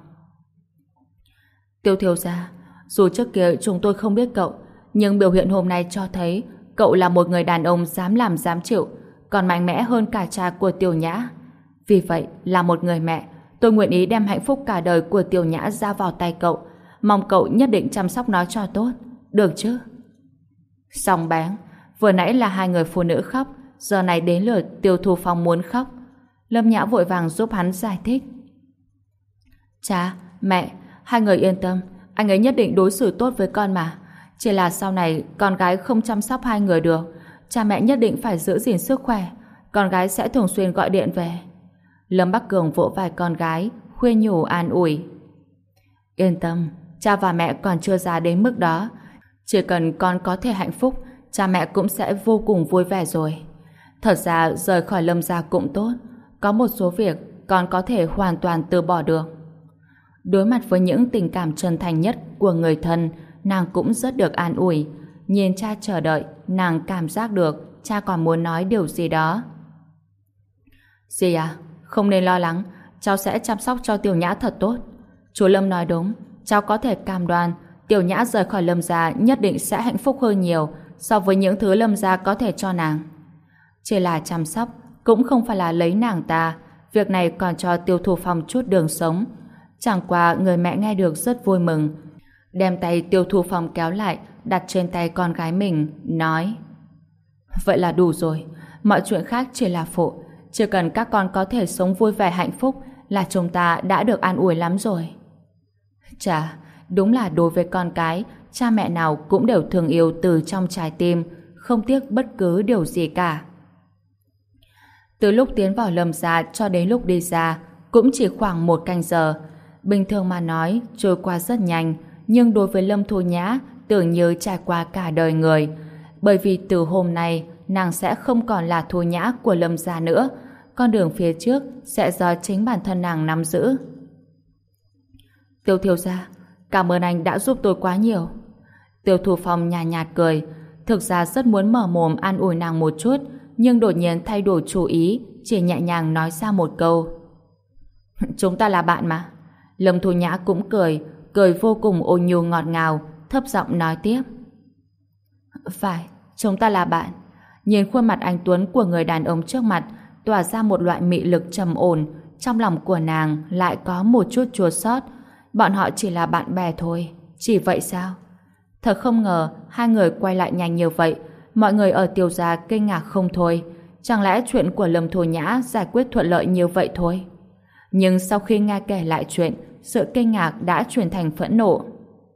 Tiêu thiếu gia, dù trước kia chúng tôi không biết cậu, nhưng biểu hiện hôm nay cho thấy cậu là một người đàn ông dám làm dám chịu, còn mạnh mẽ hơn cả cha của Tiểu Nhã. Vì vậy, là một người mẹ, tôi nguyện ý đem hạnh phúc cả đời của Tiểu Nhã ra vào tay cậu, mong cậu nhất định chăm sóc nó cho tốt, được chứ? Song báng, vừa nãy là hai người phụ nữ khóc, giờ này đến lượt Tiêu Thu Phong muốn khóc. Lâm Nhã vội vàng giúp hắn giải thích. Cha, mẹ, hai người yên tâm, anh ấy nhất định đối xử tốt với con mà. Chỉ là sau này con gái không chăm sóc hai người được, cha mẹ nhất định phải giữ gìn sức khỏe, con gái sẽ thường xuyên gọi điện về. Lâm Bắc Cường vỗ vai con gái, khuyên nhủ an ủi. Yên tâm, cha và mẹ còn chưa già đến mức đó. Chỉ cần con có thể hạnh phúc, cha mẹ cũng sẽ vô cùng vui vẻ rồi. Thật ra rời khỏi Lâm gia cũng tốt, có một số việc con có thể hoàn toàn từ bỏ được. Đối mặt với những tình cảm chân thành nhất của người thân, nàng cũng rất được an ủi. Nhìn cha chờ đợi, nàng cảm giác được cha còn muốn nói điều gì đó. Dì à, không nên lo lắng, cháu sẽ chăm sóc cho Tiểu Nhã thật tốt. Chú Lâm nói đúng, cháu có thể cam đoan Tiểu Nhã rời khỏi Lâm gia nhất định sẽ hạnh phúc hơn nhiều so với những thứ Lâm gia có thể cho nàng. Chỉ là chăm sóc, cũng không phải là lấy nàng ta, việc này còn cho Tiêu Thu Phong chút đường sống. Chẳng qua người mẹ nghe được rất vui mừng, đem tay Tiêu Thu Phong kéo lại, đặt trên tay con gái mình, nói: Vậy là đủ rồi, mọi chuyện khác chỉ là phụ, chỉ cần các con có thể sống vui vẻ hạnh phúc là chúng ta đã được an ủi lắm rồi. Chà, đúng là đối với con cái, cha mẹ nào cũng đều thương yêu từ trong trái tim, không tiếc bất cứ điều gì cả. Từ lúc tiến vào Lâm gia cho đến lúc đi ra, cũng chỉ khoảng 1 canh giờ. Bình thường mà nói, trôi qua rất nhanh, nhưng đối với Lâm Thu Nhã tưởng như trải qua cả đời người. Bởi vì từ hôm nay, nàng sẽ không còn là Thu Nhã của Lâm gia nữa. Con đường phía trước sẽ do chính bản thân nàng nắm giữ. Tiêu thiếu gia, cảm ơn anh đã giúp tôi quá nhiều. Tiêu Thu Phong nhàn nhạt cười, thực ra rất muốn mở mồm an ủi nàng một chút, nhưng đột nhiên thay đổi chủ ý, chỉ nhẹ nhàng nói ra một câu. Chúng ta là bạn mà. Lâm Thu Nhã cũng cười vô cùng ôn nhu ngọt ngào, thấp giọng nói tiếp. Phải, chúng ta là bạn. Nhìn khuôn mặt anh tuấn của người đàn ông trước mặt tỏa ra một loại mị lực trầm ổn, trong lòng của nàng lại có một chút chua xót. Bọn họ chỉ là bạn bè thôi, chỉ vậy sao? Thật không ngờ hai người quay lại nhanh như vậy. Mọi người ở Tiêu gia kinh ngạc không thôi. Chẳng lẽ chuyện của Lâm Thu Nhã giải quyết thuận lợi như vậy thôi? Nhưng sau khi nghe kể lại chuyện, sự kinh ngạc đã chuyển thành phẫn nộ.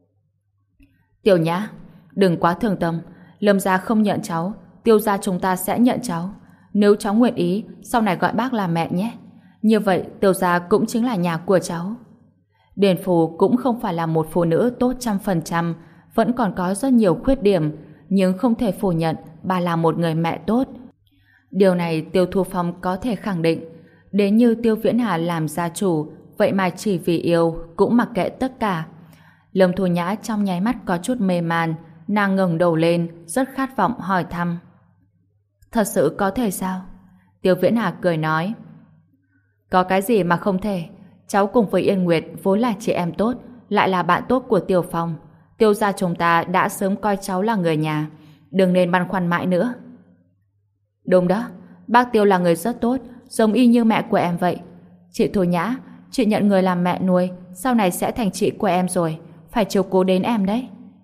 Tiểu Nhã, đừng quá thương tâm. Lâm gia không nhận cháu, Tiêu gia chúng ta sẽ nhận cháu. Nếu cháu nguyện ý, sau này gọi bác là mẹ nhé. Như vậy Tiêu gia cũng chính là nhà của cháu. Điền Phù cũng không phải là một phụ nữ tốt 100%, vẫn còn có rất nhiều khuyết điểm, nhưng không thể phủ nhận bà là một người mẹ tốt. Điều này Tiêu Thu Phong có thể khẳng định. Đến như Tiêu Viễn Hà làm gia chủ, vậy mà chỉ vì yêu cũng mặc kệ tất cả. Lâm Thu Nhã trong nháy mắt có chút mê man, nàng ngẩng đầu lên, rất khát vọng hỏi thăm. Thật sự có thể sao? Tiêu Viễn Hà cười nói. Có cái gì mà không thể? Cháu cùng với Yên Nguyệt vốn là chị em tốt, lại là bạn tốt của Tiêu Phong. Tiêu gia chúng ta đã sớm coi cháu là người nhà, đừng nên băn khoăn mãi nữa. Đúng đó, bác Tiêu là người rất tốt, giống y như mẹ của em vậy. Chị Thu Nhã, chị nhận người làm mẹ nuôi, sau này sẽ thành chị của em rồi, phải chiếu cố đến em đấy.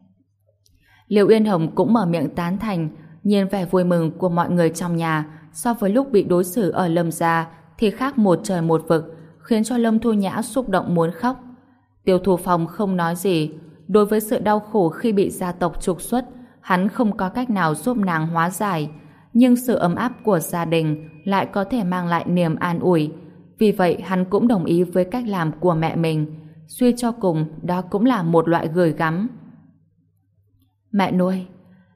Liệu Yên Hồng cũng mở miệng tán thành, nhìn vẻ vui mừng của mọi người trong nhà so với lúc bị đối xử ở Lâm gia thì khác một trời một vực, khiến cho Lâm Thu Nhã xúc động muốn khóc. Tiêu Thu Phong không nói gì. Đối với sự đau khổ khi bị gia tộc trục xuất, hắn không có cách nào giúp nàng hóa giải, nhưng sự ấm áp của gia đình lại có thể mang lại niềm an ủi. Vì vậy hắn cũng đồng ý với cách làm của mẹ mình. Suy cho cùng, đó cũng là một loại gửi gắm. Mẹ nuôi,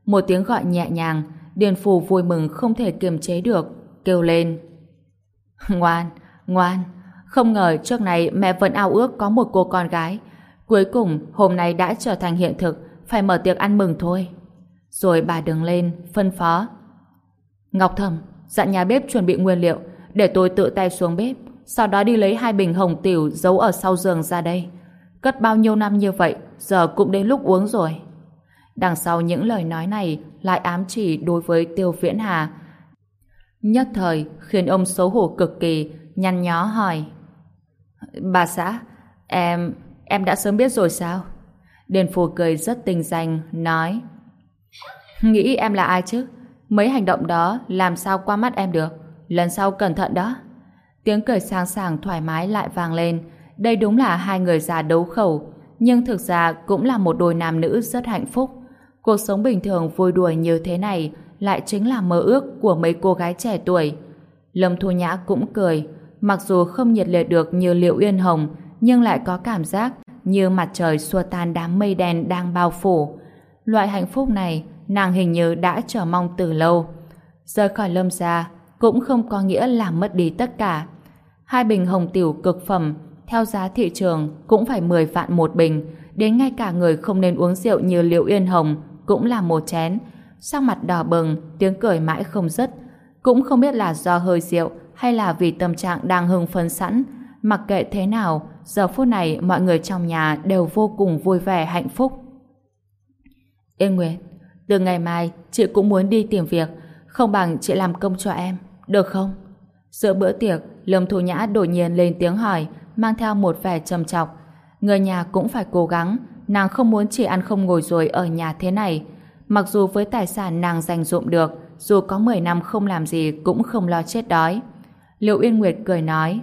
Một tiếng gọi nhẹ nhàng, Điền Phù vui mừng không thể kiềm chế được, kêu lên. Ngoan, ngoan, không ngờ trước này mẹ vẫn ao ước có một cô con gái. Cuối cùng hôm nay đã trở thành hiện thực, phải mở tiệc ăn mừng thôi. Rồi bà đứng lên, phân phó. Ngọc Thẩm, dặn nhà bếp chuẩn bị nguyên liệu, để tôi tự tay xuống bếp, sau đó đi lấy 2 bình hồng tiểu giấu ở sau giường ra đây. Cất bao nhiêu năm như vậy, giờ cũng đến lúc uống rồi. Đằng sau những lời nói này lại ám chỉ đối với Tiêu Viễn Hà. Nhất thời khiến ông xấu hổ cực kỳ, nhăn nhó hỏi. Bà xã, em đã sớm biết rồi sao? Điền Phù cười rất tinh danh, nói. Nghĩ em là ai chứ? Mấy hành động đó làm sao qua mắt em được? Lần sau cẩn thận đó. Tiếng cười sang sảng thoải mái lại vang lên. Đây đúng là hai người già đấu khẩu, nhưng thực ra cũng là một đôi nam nữ rất hạnh phúc. Cuộc sống bình thường vui đùa như thế này lại chính là mơ ước của mấy cô gái trẻ tuổi. Lâm Thu Nhã cũng cười, mặc dù không nhiệt liệt được như Liệu Uyên Hồng, nhưng lại có cảm giác như mặt trời xua tan đám mây đen đang bao phủ. Loại hạnh phúc này nàng hình như đã chờ mong từ lâu. Rời khỏi Lâm gia cũng không có nghĩa là mất đi tất cả. 2 bình hồng tiểu cực phẩm theo giá thị trường cũng phải 10 vạn một bình, đến ngay cả người không nên uống rượu như Liệu Uyên Hồng cũng là một chén. Sắc mặt đỏ bừng, tiếng cười mãi không dứt. Cũng không biết là do hơi rượu hay là vì tâm trạng đang hưng phấn sẵn. Mặc kệ thế nào, giờ phút này mọi người trong nhà đều vô cùng vui vẻ hạnh phúc. Yên Nguyệt, từ ngày mai chị cũng muốn đi tìm việc, không bằng chị làm công cho em, được không? Giữa bữa tiệc, Lâm Thu Nhã đột nhiên lên tiếng hỏi, mang theo một vẻ trầm trọng. Người nhà cũng phải cố gắng, nàng không muốn chỉ ăn không ngồi rồi ở nhà thế này. Mặc dù với tài sản nàng dành dụm được, dù có 10 năm không làm gì cũng không lo chết đói. Liệu Uyên Nguyệt cười nói.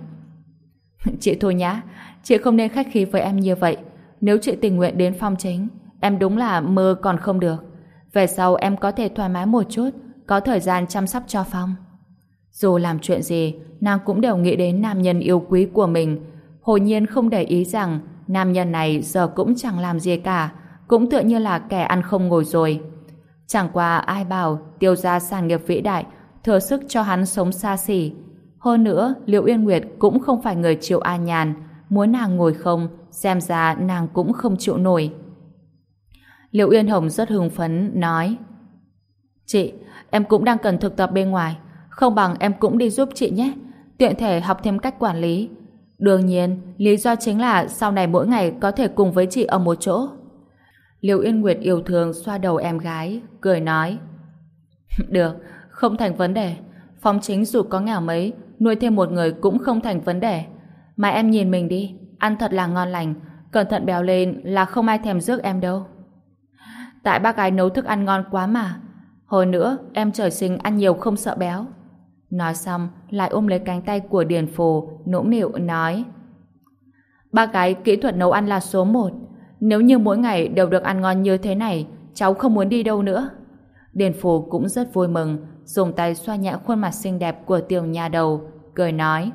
Chị Thu Nhã, chị không nên khách khí với em như vậy. Nếu chị tình nguyện đến Phong Chính, em đúng là mơ còn không được. Về sau em có thể thoải mái một chút, có thời gian chăm sóc cho Phong. Dù làm chuyện gì, nàng cũng đều nghĩ đến nam nhân yêu quý của mình. Hồ Nhiên không để ý rằng nam nhân này giờ cũng chẳng làm gì cả, cũng tựa như là kẻ ăn không ngồi rồi. Chẳng qua ai bảo Tiêu gia sản nghiệp vĩ đại, thừa sức cho hắn sống xa xỉ. Hơn nữa, Liệu Uyên Nguyệt cũng không phải người chịu an nhàn, muốn nàng ngồi không, xem ra nàng cũng không chịu nổi. Liệu Uyên Hồng rất hưng phấn, nói. Chị, em cũng đang cần thực tập bên ngoài, không bằng em cũng đi giúp chị nhé, tiện thể học thêm cách quản lý. Đương nhiên, lý do chính là sau này mỗi ngày có thể cùng với chị ở một chỗ. Liệu Uyên Nguyệt yêu thương xoa đầu em gái, cười nói. Được, không thành vấn đề. Phong Chính dù có nghèo mấy, nuôi thêm một người cũng không thành vấn đề. Mà em nhìn mình đi, ăn thật là ngon lành, cẩn thận béo lên là không ai thèm rước em đâu. Tại bác gái nấu thức ăn ngon quá mà. Hồi nữa, em trời sinh ăn nhiều không sợ béo. Nói xong, lại ôm lấy cánh tay của Điền Phù, nũng nịu nói. Bác gái kỹ thuật nấu ăn là số 1. Nếu như mỗi ngày đều được ăn ngon như thế này, cháu không muốn đi đâu nữa. Điền Phù cũng rất vui mừng, dùng tay xoa nhẹ khuôn mặt xinh đẹp của tiểu nha đầu, cười nói.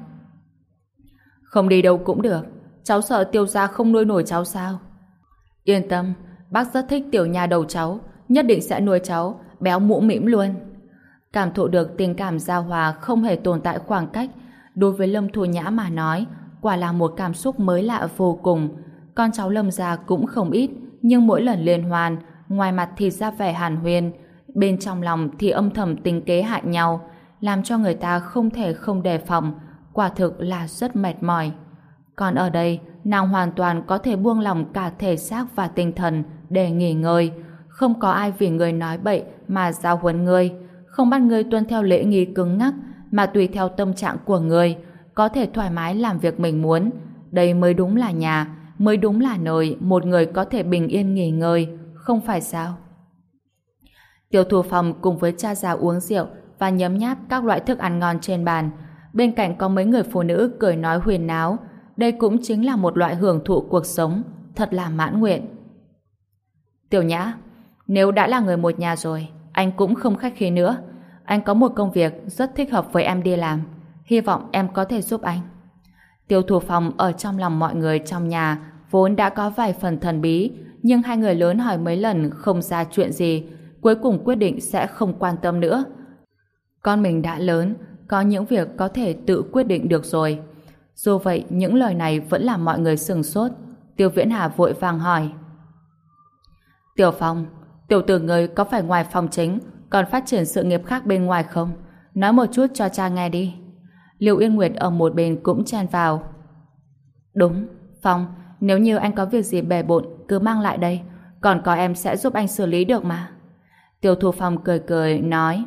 Không đi đâu cũng được, cháu sợ Tiêu gia không nuôi nổi cháu sao? Yên tâm, bác rất thích tiểu nha đầu cháu, nhất định sẽ nuôi cháu, béo mũ mĩm luôn. Cảm thụ được tình cảm giao hòa không hề tồn tại khoảng cách, đối với Lâm Thu Nhã mà nói, quả là một cảm xúc mới lạ vô cùng. Con cháu Lâm gia cũng không ít, nhưng mỗi lần liên hoan, ngoài mặt thì ra vẻ hàn huyên, bên trong lòng thì âm thầm tính kế hại nhau, làm cho người ta không thể không đề phòng, quả thực là rất mệt mỏi. Còn ở đây, nàng hoàn toàn có thể buông lỏng cả thể xác và tinh thần để nghỉ ngơi, không có ai vì người nói bậy mà giáo huấn ngươi, không bắt ngươi tuân theo lễ nghi cứng nhắc, mà tùy theo tâm trạng của ngươi, có thể thoải mái làm việc mình muốn. Đây mới đúng là nhà, mới đúng là nơi một người có thể bình yên nghỉ ngơi, không phải sao? Tiêu Thu Phong cùng với cha già uống rượu và nhấm nháp các loại thức ăn ngon trên bàn. Bên cạnh có mấy người phụ nữ cười nói huyền náo. Đây cũng chính là một loại hưởng thụ cuộc sống, thật là mãn nguyện. Tiểu Nhã, nếu đã là người một nhà rồi, anh cũng không khách khí nữa. Anh có một công việc rất thích hợp với em đi làm. Hy vọng em có thể giúp anh. Tiêu Thu Phong ở trong lòng mọi người trong nhà vốn đã có vài phần thần bí, nhưng hai người lớn hỏi mấy lần không ra chuyện gì, cuối cùng quyết định sẽ không quan tâm nữa. Con mình đã lớn, có những việc có thể tự quyết định được rồi. Dù vậy, những lời này vẫn làm mọi người sửng sốt. Tiêu Viễn Hà vội vàng hỏi. Tiểu Phong, tiểu tử người có phải ngoài phòng chính còn phát triển sự nghiệp khác bên ngoài không? Nói một chút cho cha nghe đi. Lưu Yên Nguyệt ở một bên cũng chen vào. Đúng, Phong, nếu như anh có việc gì bề bộn cứ mang lại đây, còn có em sẽ giúp anh xử lý được mà. Tiêu Thu Phong cười cười nói.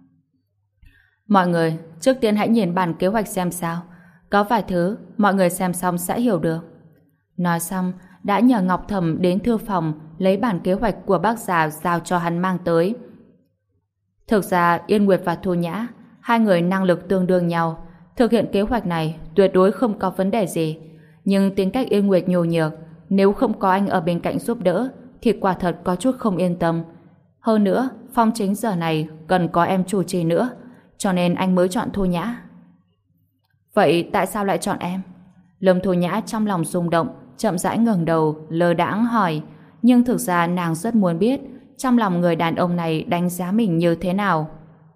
Mọi người, trước tiên hãy nhìn bản kế hoạch xem sao. Có vài thứ mọi người xem xong sẽ hiểu được. Nói xong, đã nhờ Ngọc Thẩm đến thư phòng lấy bản kế hoạch của bác già giao cho hắn mang tới. Thực ra Yên Nguyệt và Thu Nhã, hai người năng lực tương đương nhau, thực hiện kế hoạch này tuyệt đối không có vấn đề gì. Nhưng tính cách Yên Nguyệt nhồ nhược, nếu không có anh ở bên cạnh giúp đỡ thì quả thật có chút không yên tâm. Hơn nữa, Phong chính giờ này cần có em chủ trì nữa, cho nên anh mới chọn Thu Nhã. Vậy tại sao lại chọn em? Lâm Thu Nhã trong lòng rung động, chậm rãi ngẩng đầu, lơ đãng hỏi, nhưng thực ra nàng rất muốn biết trong lòng người đàn ông này đánh giá mình như thế nào.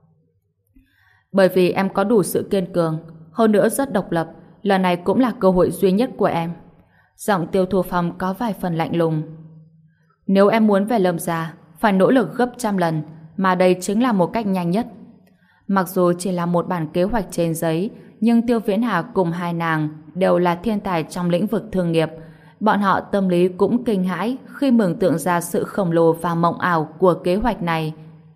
Bởi vì em có đủ sự kiên cường, hơn nữa rất độc lập, lần này cũng là cơ hội duy nhất của em. Giọng Tiêu Thu Phong có vài phần lạnh lùng. Nếu em muốn về Lâm gia, phải nỗ lực gấp trăm lần, mà đây chính là một cách nhanh nhất. Mặc dù chỉ là một bản kế hoạch trên giấy, nhưng Tiêu Viễn Hà cùng hai nàng đều là thiên tài trong lĩnh vực thương nghiệp. Bọn họ tâm lý cũng kinh hãi khi mường tượng ra sự khổng lồ và mộng ảo của kế hoạch này.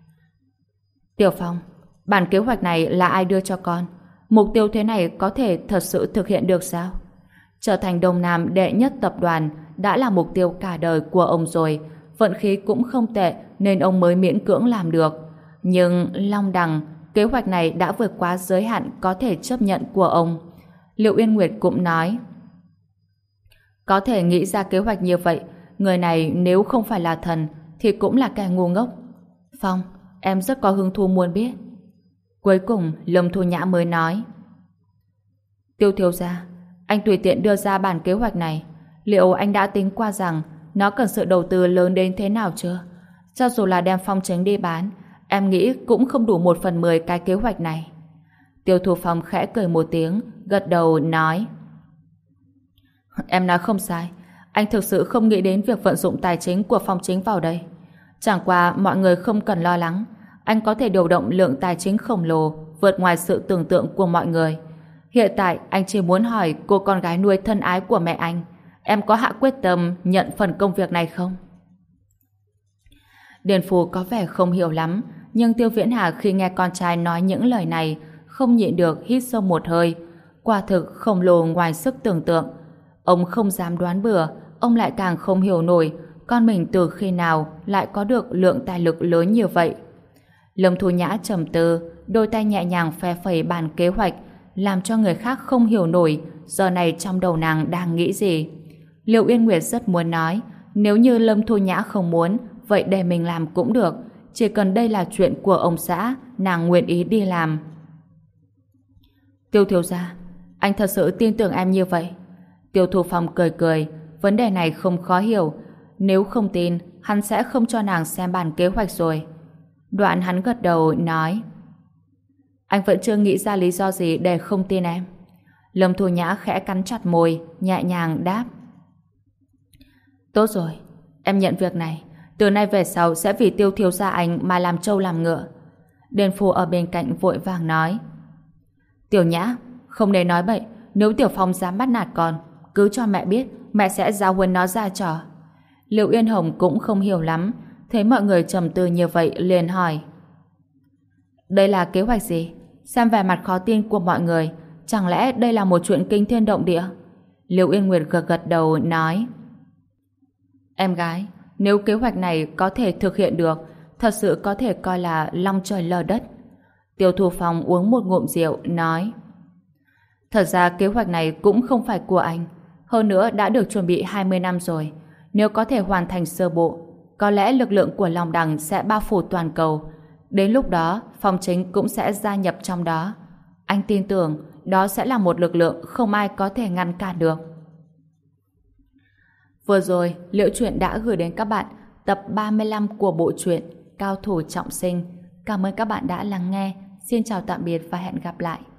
Tiểu Phong, bản kế hoạch này là ai đưa cho con? Mục tiêu thế này có thể thật sự thực hiện được sao? Trở thành Đông Nam đệ nhất tập đoàn đã là mục tiêu cả đời của ông rồi. Vận khí cũng không tệ nên ông mới miễn cưỡng làm được. Nhưng Long Đằng, kế hoạch này đã vượt quá giới hạn có thể chấp nhận của ông. Liệu Yên Nguyệt cũng nói, có thể nghĩ ra kế hoạch như vậy, người này nếu không phải là thần thì cũng là kẻ ngu ngốc. Phong, em rất có hứng thú muốn biết. Cuối cùng Lâm Thu Nhã mới nói, Tiêu thiếu gia, anh tùy tiện đưa ra bản kế hoạch này, liệu anh đã tính qua rằng nó cần sự đầu tư lớn đến thế nào chưa? Cho dù là đem Phong Chính đi bán, em nghĩ cũng không đủ 1/10 cái kế hoạch này. Tiêu Thu Phong khẽ cười một tiếng, gật đầu nói, em nói không sai, anh thực sự không nghĩ đến việc vận dụng tài chính của Phong Chính vào đây. Chẳng qua mọi người không cần lo lắng, anh có thể điều động lượng tài chính khổng lồ vượt ngoài sự tưởng tượng của mọi người. Hiện tại anh chỉ muốn hỏi cô con gái nuôi thân ái của mẹ anh, em có hạ quyết tâm nhận phần công việc này không? Điền Phù có vẻ không hiểu lắm, nhưng Tiêu Viễn Hà khi nghe con trai nói những lời này không nhịn được hít sâu một hơi. Quả thực khổng lồ ngoài sức tưởng tượng. Ông không dám đoán bừa, ông lại càng không hiểu nổi con mình từ khi nào lại có được lượng tài lực lớn như vậy. Lâm Thu Nhã trầm tư, đôi tay nhẹ nhàng phe phẩy bản kế hoạch, làm cho người khác không hiểu nổi giờ này trong đầu nàng đang nghĩ gì. Liệu Yên Nguyệt rất muốn nói, nếu như Lâm Thu Nhã không muốn, vậy để mình làm cũng được, chỉ cần đây là chuyện của ông xã, nàng nguyện ý đi làm. Tiêu thiếu gia, anh thật sự tin tưởng em như vậy? Tiêu Thu Phong cười cười, vấn đề này không khó hiểu, nếu không tin, hắn sẽ không cho nàng xem bản kế hoạch rồi. Đoạn hắn gật đầu nói, anh vẫn chưa nghĩ ra lý do gì để không tin em. Lâm Thu Nhã khẽ cắn chặt môi, nhẹ nhàng đáp, tốt rồi, em nhận việc này, từ nay về sau sẽ vì Tiêu thiếu gia anh mà làm trâu làm ngựa. Điền Phù ở bên cạnh vội vàng nói, Tiểu Nhã, không nên nói bậy, nếu Tiểu Phong dám bắt nạt con, cứ cho mẹ biết, mẹ sẽ giáo huấn nó ra trò. Liệu Yên Hồng cũng không hiểu lắm, thấy mọi người trầm tư như vậy liền hỏi, đây là kế hoạch gì? Xem vẻ mặt khó tin của mọi người, chẳng lẽ đây là một chuyện kinh thiên động địa? Liệu Yên Nguyệt gật gật đầu nói, em gái, nếu kế hoạch này có thể thực hiện được, thật sự có thể coi là long trời lở đất. Tiêu Thu Phong uống một ngụm rượu nói, thật ra kế hoạch này cũng không phải của anh, hơn nữa đã được chuẩn bị 20 năm rồi. Nếu có thể hoàn thành sơ bộ, có lẽ lực lượng của Long Đằng sẽ bao phủ toàn cầu. Đến lúc đó, Phong Chính cũng sẽ gia nhập trong đó. Anh tin tưởng đó sẽ là một lực lượng không ai có thể ngăn cản được. Vừa rồi, Liễu Chuyện đã gửi đến các bạn tập 35 của bộ truyện Cao thủ trọng sinh. Cảm ơn các bạn đã lắng nghe. Xin chào tạm biệt và hẹn gặp lại.